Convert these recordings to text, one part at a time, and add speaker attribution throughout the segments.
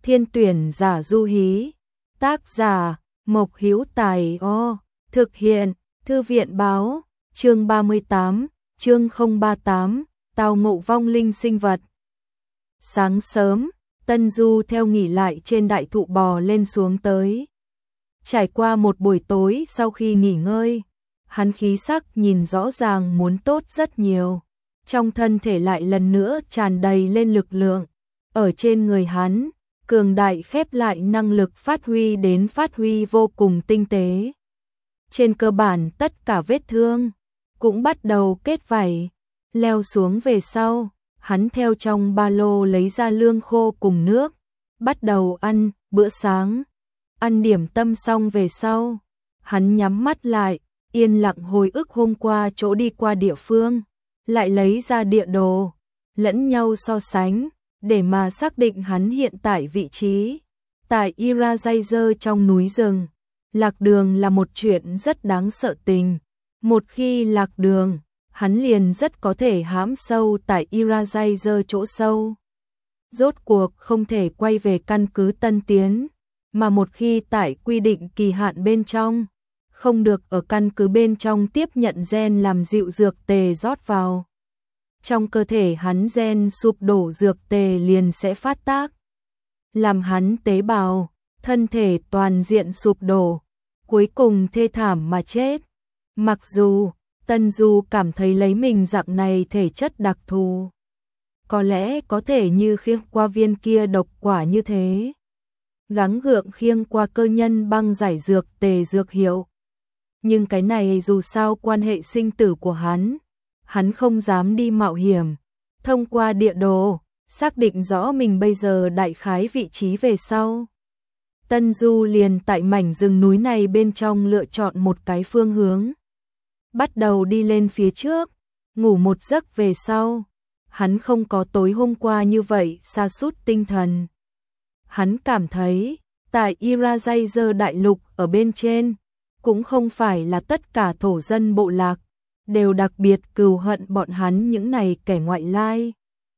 Speaker 1: Thiên tuyển giả du hí. Tác giả Mộc Hữu Tài. Thực hiện Thư viện báo. Chương 38, chương 038, tao ngộ vong linh sinh vật. Sáng sớm, Tân Du theo nghỉ lại trên đại thụ bò lên xuống tới. Trải qua một buổi tối sau khi nghỉ ngơi, hắn khí sắc nhìn rõ ràng muốn tốt rất nhiều. Trong thân thể lại lần nữa tràn đầy lên lực lượng. Ở trên người hắn, cường đại khép lại năng lực phát huy vô cùng tinh tế. Trên cơ bản tất cả vết thương cũng bắt đầu kết vảy. Leo xuống về sau, hắn theo trong ba lô lấy ra lương khô cùng nước, bắt đầu ăn bữa sáng. Ăn điểm tâm xong về sau, hắn nhắm mắt lại, yên lặng hồi ức hôm qua chỗ đi qua địa phương, lại lấy ra địa đồ, lẫn nhau so sánh, để mà xác định hắn hiện tại vị trí. Tại Irajazer trong núi rừng, lạc đường là một chuyện rất đáng sợ tình. Một khi lạc đường, hắn liền rất có thể hãm sâu tại Irajazer chỗ sâu. Rốt cuộc không thể quay về căn cứ Tân Tiến, mà một khi tại quy định kỳ hạn bên trong, không được ở căn cứ bên trong tiếp nhận gen làm dịu dược tề rót vào. Trong cơ thể hắn gen sụp đổ dược tề liền sẽ phát tác, làm hắn tế bào, thân thể toàn diện sụp đổ, cuối cùng thê thảm mà chết. Mặc dù Tân Du cảm thấy lấy mình dạng này thể chất đặc thù, có lẽ có thể như khiêng qua viên kia độc quả như thế, gắng gượng khiêng qua cơ nhân băng giải dược tề dược hiệu. Nhưng cái này dù sao quan hệ sinh tử của hắn không dám đi mạo hiểm. Thông qua địa đồ, xác định rõ mình bây giờ đại khái vị trí về sau, Tân Du liền tại mảnh rừng núi này bên trong lựa chọn một cái phương hướng, bắt đầu đi lên phía trước. Ngủ một giấc về sau, hắn không có tối hôm qua như vậy sa sút tinh thần. Hắn cảm thấy, tại Irajazer đại lục ở bên trên, cũng không phải là tất cả thổ dân bộ lạc đều đặc biệt cừu hận bọn hắn những này kẻ ngoại lai.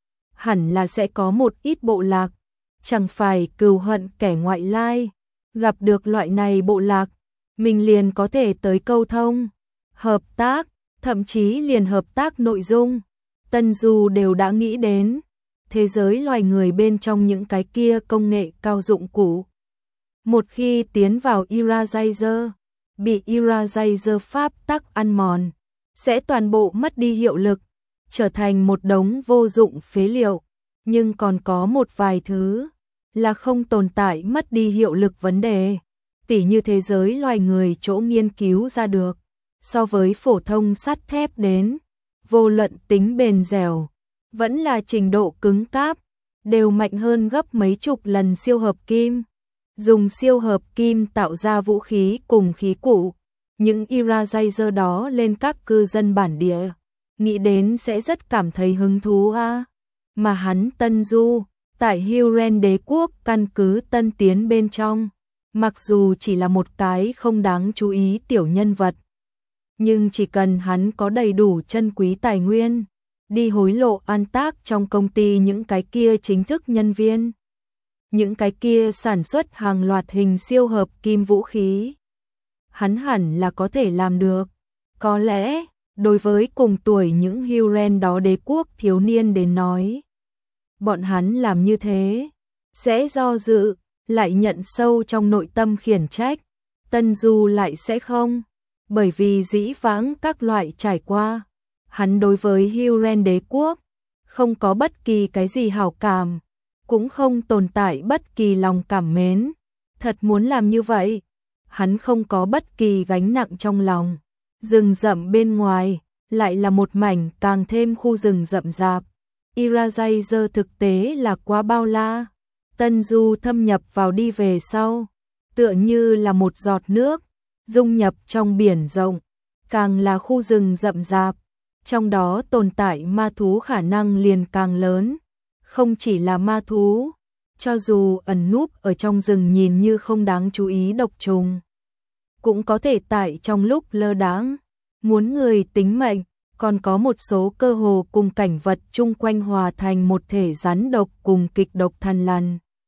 Speaker 1: Hẳn là sẽ có một ít bộ lạc chẳng phải cừu hận kẻ ngoại lai, gặp được loại này bộ lạc, mình liền có thể tới câu thông, hợp tác, thậm chí liền hợp tác nội dung. Tân Du đều đã nghĩ đến thế giới loài người bên trong những cái kia công nghệ cao dụng cụ. Một khi tiến vào Irajazer, bị Irajazer pháp tắc ăn mòn, sẽ toàn bộ mất đi hiệu lực, trở thành một đống vô dụng phế liệu. Nhưng còn có một vài thứ là không tồn tại mất đi hiệu lực vấn đề, tỉ như thế giới loài người chỗ nghiên cứu ra được, so với phổ thông sắt thép đến, vô luận tính bền dẻo, vẫn là trình độ cứng cáp, đều mạnh hơn gấp mấy chục lần siêu hợp kim. Dùng siêu hợp kim tạo ra vũ khí cùng khí cụ, những Irajazer đó lên các cư dân bản địa, nghĩ đến sẽ rất cảm thấy hứng thú a. Mà hắn Tân Du, tại Huron đế quốc căn cứ Tân Tiến bên trong, mặc dù chỉ là một cái không đáng chú ý tiểu nhân vật, nhưng chỉ cần hắn có đầy đủ chân quý tài nguyên, đi hối lộ ăn tác trong công ty những cái kia chính thức nhân viên, những cái kia sản xuất hàng loạt hình siêu hợp kim vũ khí, hắn hẳn là có thể làm được. Có lẽ, đối với cùng tuổi những Huron đó đế quốc thiếu niên đến nói, bọn hắn làm như thế, sẽ do dự, lại nhận sâu trong nội tâm khiển trách. Tân Du lại sẽ không, bởi vì dĩ vãng các loại trải qua, hắn đối với Huron đế quốc không có bất kỳ cái gì hảo cảm, cũng không tồn tại bất kỳ lòng cảm mến. Thật muốn làm như vậy, hắn không có bất kỳ gánh nặng trong lòng. Rừng rậm bên ngoài lại là một mảnh càng thêm khu rừng rậm rạp. Irajazer thực tế là quá bao la. Tân Du thâm nhập vào đi về sau, tựa như là một giọt nước dung nhập trong biển rộng. Càng là khu rừng rậm rạp, trong đó tồn tại ma thú khả năng liền càng lớn. Không chỉ là ma thú, cho dù ẩn núp ở trong rừng nhìn như không đáng chú ý độc trùng, cũng có thể tại trong lúc lơ đãng muốn người tính mệnh. Còn có một số cơ hồ cùng cảnh vật chung quanh hòa thành một thể rắn độc cùng kịch độc thằn lằn.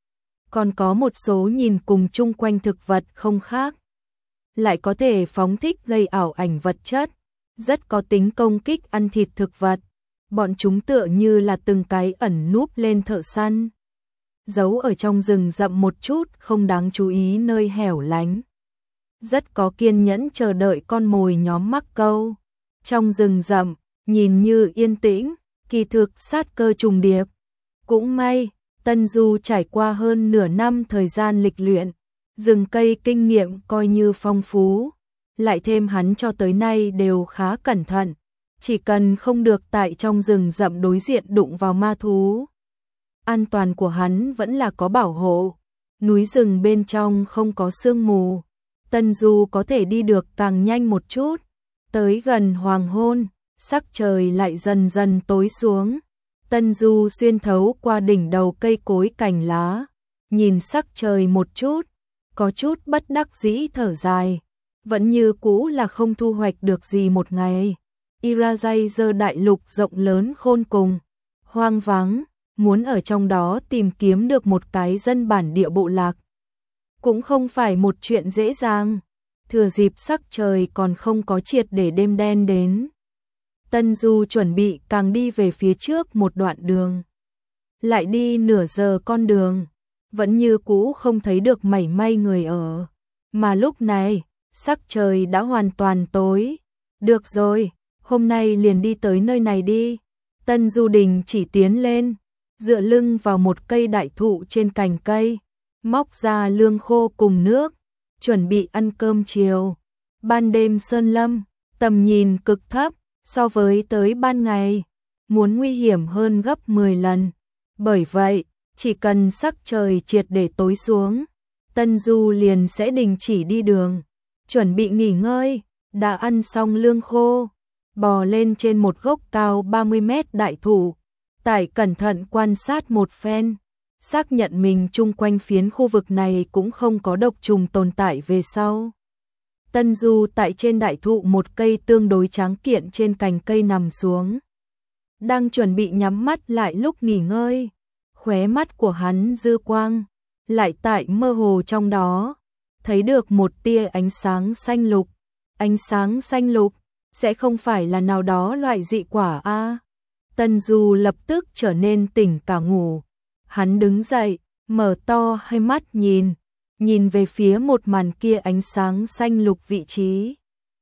Speaker 1: còn có một số nhìn cùng chung quanh thực vật không khác. Lại có thể phóng thích gây ảo ảnh vật chất, rất có tính công kích ăn thịt thực vật. Bọn chúng tựa như là từng cái ẩn núp lên thợ săn, giấu ở trong rừng rậm một chút không đáng chú ý nơi hẻo lánh. Rất có kiên nhẫn chờ đợi con mồi nhóm mắc câu. Trong rừng rậm, nhìn như yên tĩnh, kỳ thực sát cơ trùng điệp. Cũng may, Tân Du trải qua hơn nửa năm thời gian lịch luyện, rừng cây kinh nghiệm coi như phong phú, lại thêm hắn cho tới nay đều khá cẩn thận, chỉ cần không được tại trong rừng rậm đối diện đụng vào ma thú. An toàn của hắn vẫn là có bảo hộ, núi rừng bên trong không có sương mù, Tân Du có thể đi được càng nhanh một chút. Tới gần hoàng hôn, sắc trời lại dần dần tối xuống. Tân Du xuyên thấu qua đỉnh đầu cây cối cành lá, nhìn sắc trời một chút, có chút bất đắc dĩ thở dài, vẫn như cũ là không thu hoạch được gì một ngày. Irajazer đại lục rộng lớn khôn cùng, hoang vắng, muốn ở trong đó tìm kiếm được một cái dân bản địa bộ lạc cũng không phải một chuyện dễ dàng. Thừa dịp sắc trời còn không có triệt để đêm đen đến, Tân Du chuẩn bị càng đi về phía trước một đoạn đường. Lại đi nửa giờ con đường, vẫn như cũ không thấy được mảy may người ở. Mà lúc này, sắc trời đã hoàn toàn tối. Được rồi, hôm nay liền đi tới nơi này đi. Tân Du đình chỉ tiến lên, dựa lưng vào một cây đại thụ trên cành cây, móc ra lương khô cùng nước, chuẩn bị ăn cơm chiều. Ban đêm sơn lâm, tầm nhìn cực thấp, so với tới ban ngày, muốn nguy hiểm hơn gấp 10 lần. Bởi vậy, chỉ cần sắc trời triệt để tối xuống, Tân Du liền sẽ đình chỉ đi đường, chuẩn bị nghỉ ngơi. Đã ăn xong lương khô, bò lên trên một gốc cao 30 mét đại thụ, tải cẩn thận quan sát một phen, xác nhận mình chung quanh phiến khu vực này cũng không có độc trùng tồn tại về sau. Tân Du tại trên đại thụ một cây tương đối tráng kiện trên cành cây nằm xuống, đang chuẩn bị nhắm mắt lại lúc nghỉ ngơi, khóe mắt của hắn dư quang, lại tại mơ hồ trong đó, thấy được một tia ánh sáng xanh lục. Ánh sáng xanh lục, sẽ không phải là nào đó loại dị quả a? Tân Du lập tức trở nên tỉnh cả ngủ. Hắn đứng dậy, mở to hai mắt nhìn về phía một màn kia ánh sáng xanh lục vị trí.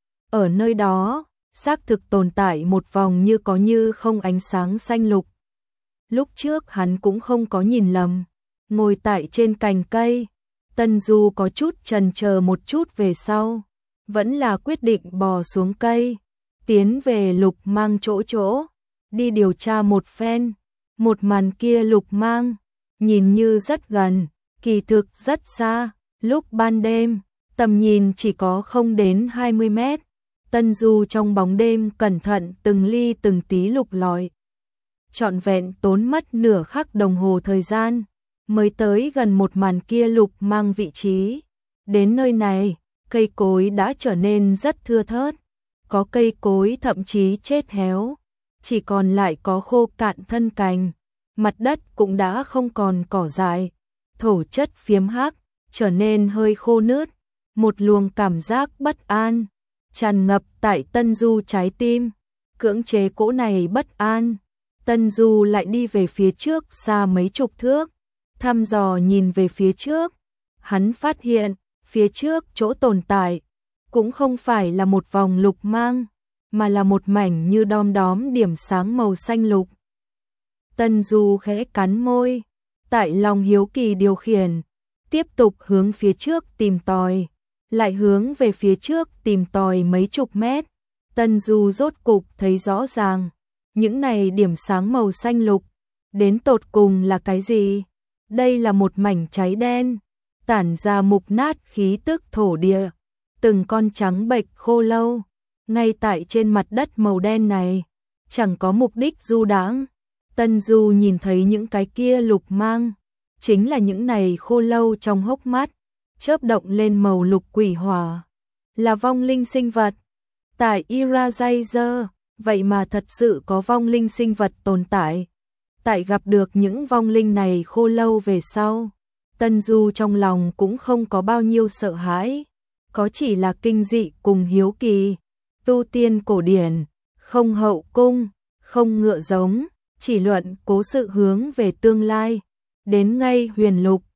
Speaker 1: Ở nơi đó, xác thực tồn tại một vòng như có như không ánh sáng xanh lục. Lúc trước hắn cũng không có nhìn lầm, ngồi tại trên cành cây, Tân Du có chút chần chờ một chút về sau, vẫn là quyết định bò xuống cây, tiến về Lục Mang chỗ, đi điều tra một phen. Một màn kia Lục Mang, nhìn như rất gần, kỳ thực rất xa, lúc ban đêm, tầm nhìn chỉ có không đến 20 mét. Tân Du trong bóng đêm cẩn thận từng ly từng tí lục lọi, trọn vẹn tốn mất nửa khắc đồng hồ thời gian, mới tới gần một màn kia Lục Mang vị trí. Đến nơi này, cây cối đã trở nên rất thưa thớt, có cây cối thậm chí chết héo, chỉ còn lại có khô cạn thân cành, mặt đất cũng đã không còn cỏ dại, thổ chất phiếm hắc, trở nên hơi khô nứt, một luồng cảm giác bất an tràn ngập tại Tân Du trái tim, cưỡng chế cỗ này bất an. Tân Du lại đi về phía trước xa mấy chục thước, thăm dò nhìn về phía trước, hắn phát hiện phía trước chỗ tồn tại cũng không phải là một vòng lục mang, mà là một mảnh như đom đóm điểm sáng màu xanh lục. Tân Du khẽ cắn môi, tại lòng hiếu kỳ điều khiển, tiếp tục hướng phía trước tìm tòi, lại hướng về phía trước tìm tòi mấy chục mét. Tân Du rốt cục thấy rõ ràng, những này điểm sáng màu xanh lục, đến tột cùng là cái gì? Đây là một mảnh cháy đen, tản ra mục nát khí tức thổ địa, từng con trắng bệch khô lâu, ngay tại trên mặt đất màu đen này, chẳng có mục đích du đãng. Tân Du nhìn thấy những cái kia lục mang, chính là những này khô lâu trong hốc mắt, chớp động lên màu lục quỷ hỏa, là vong linh sinh vật. Tại Irajazer, vậy mà thật sự có vong linh sinh vật tồn tại. Tại gặp được những vong linh này khô lâu về sau, Tân Du trong lòng cũng không có bao nhiêu sợ hãi, có chỉ là kinh dị cùng hiếu kỳ. Tu tiên cổ điển, không hậu cung, không ngựa giống, chỉ luận cố sự hướng về tương lai. Đến ngay huyền lục,